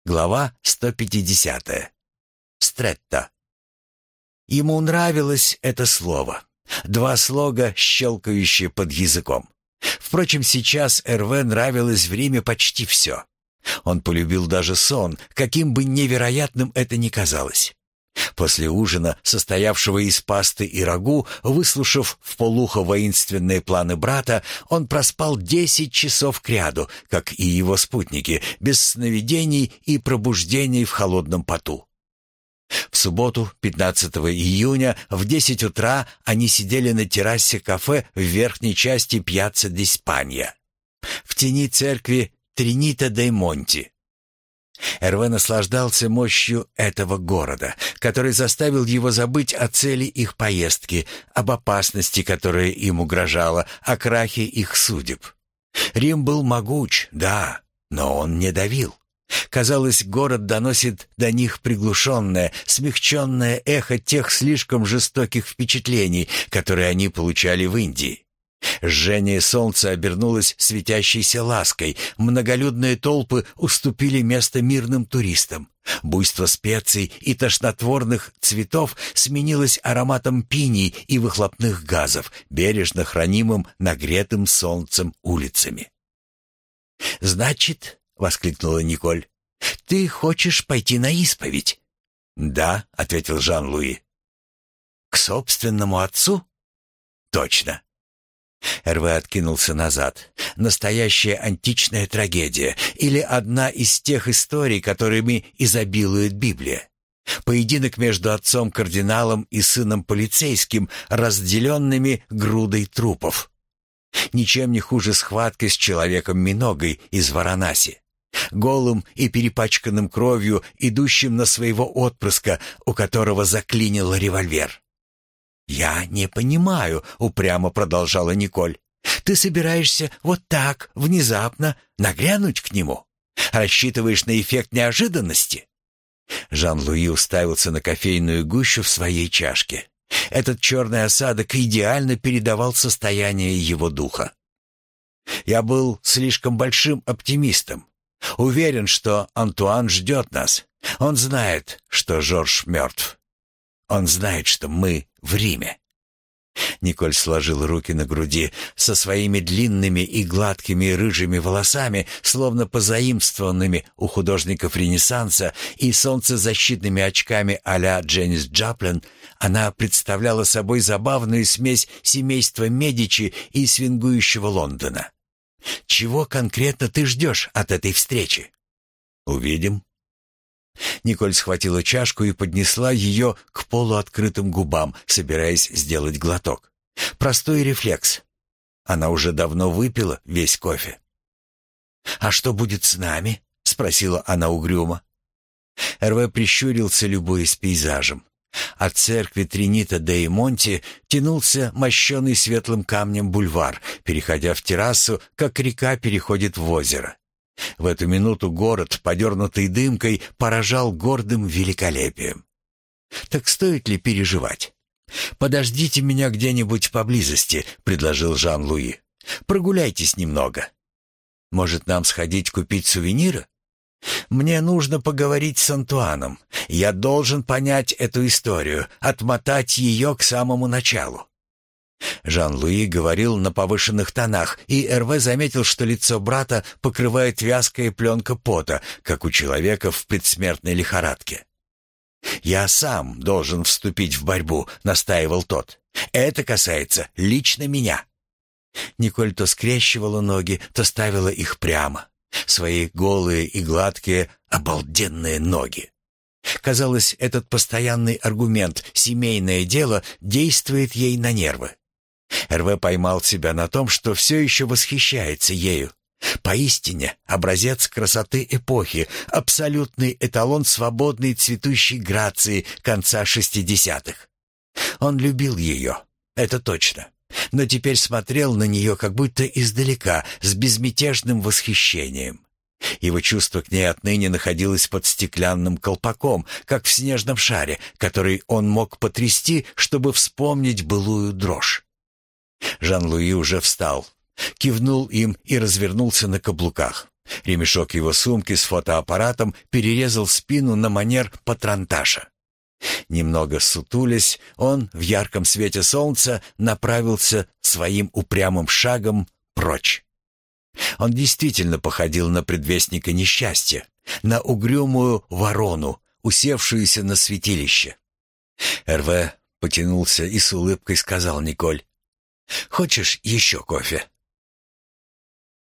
Глава 150. Стретто. Ему нравилось это слово. Два слога, щелкающие под языком. Впрочем, сейчас Эрве нравилось в Риме почти все. Он полюбил даже сон, каким бы невероятным это ни казалось. После ужина, состоявшего из пасты и рагу, выслушав вполухо воинственные планы брата, он проспал 10 часов кряду, как и его спутники, без сновидений и пробуждений в холодном поту. В субботу, 15 июня, в 10 утра они сидели на террасе кафе в верхней части Пьяцца ди Спанья, в тени церкви Тринита дей Монти. Эрве наслаждался мощью этого города, который заставил его забыть о цели их поездки, об опасности, которая им угрожала, о крахе их судеб. Рим был могуч, да, но он не давил. Казалось, город доносит до них приглушенное, смягченное эхо тех слишком жестоких впечатлений, которые они получали в Индии. Жжение солнца обернулось светящейся лаской, многолюдные толпы уступили место мирным туристам. Буйство специй и тошнотворных цветов сменилось ароматом пиний и выхлопных газов, бережно хранимым нагретым солнцем улицами. «Значит, — воскликнула Николь, — ты хочешь пойти на исповедь?» «Да», — ответил Жан-Луи. «К собственному отцу?» «Точно». Эрве откинулся назад. Настоящая античная трагедия или одна из тех историй, которыми изобилует Библия. Поединок между отцом-кардиналом и сыном полицейским, разделенными грудой трупов. Ничем не хуже схватки с человеком-миногой из Варанаси. Голым и перепачканным кровью, идущим на своего отпрыска, у которого заклинил револьвер. «Я не понимаю», — упрямо продолжала Николь. «Ты собираешься вот так, внезапно, нагрянуть к нему? Рассчитываешь на эффект неожиданности?» Жан-Луи уставился на кофейную гущу в своей чашке. Этот черный осадок идеально передавал состояние его духа. «Я был слишком большим оптимистом. Уверен, что Антуан ждет нас. Он знает, что Жорж мертв. Он знает, что мы в Риме». Николь сложила руки на груди, со своими длинными и гладкими рыжими волосами, словно позаимствованными у художников Ренессанса, и солнцезащитными очками а-ля Дженнис Джоплин. Она представляла собой забавную смесь семейства Медичи и свингующего Лондона. «Чего конкретно ты ждешь от этой встречи?» «Увидим». Николь схватила чашку и поднесла ее к полуоткрытым губам, собираясь сделать глоток. Простой рефлекс. Она уже давно выпила весь кофе. «А что будет с нами?» — спросила она угрюмо. Эрве прищурился, любуясь пейзажем. От церкви Тринита дей Монти тянулся мощеный светлым камнем бульвар, переходя в террасу, как река переходит в озеро. В эту минуту город, подернутый дымкой, поражал гордым великолепием. Так стоит ли переживать? «Подождите меня где-нибудь поблизости», — предложил Жан-Луи. «Прогуляйтесь немного. Может, нам сходить купить сувениры? Мне нужно поговорить с Антуаном. Я должен понять эту историю, отмотать ее к самому началу». Жан-Луи говорил на повышенных тонах, и Эрве заметил, что лицо брата покрывает вязкая пленка пота, как у человека в предсмертной лихорадке. «Я сам должен вступить в борьбу», — настаивал тот. «Это касается лично меня». Николь то скрещивала ноги, то ставила их прямо. Свои голые и гладкие, обалденные ноги. Казалось, этот постоянный аргумент «семейное дело» действует ей на нервы. Эрве поймал себя на том, что все еще восхищается ею. Поистине, образец красоты эпохи, абсолютный эталон свободной цветущей грации конца 60-х. Он любил ее, это точно, но теперь смотрел на нее как будто издалека, с безмятежным восхищением. Его чувство к ней отныне находилось под стеклянным колпаком, как в снежном шаре, который он мог потрясти, чтобы вспомнить былую дрожь. Жан-Луи уже встал, кивнул им и развернулся на каблуках. Ремешок его сумки с фотоаппаратом перерезал спину на манер патронташа. Немного сутулясь, он в ярком свете солнца направился своим упрямым шагом прочь. Он действительно походил на предвестника несчастья, на угрюмую ворону, усевшуюся на святилище. Эрве потянулся и с улыбкой сказал Николь: «Хочешь еще кофе?»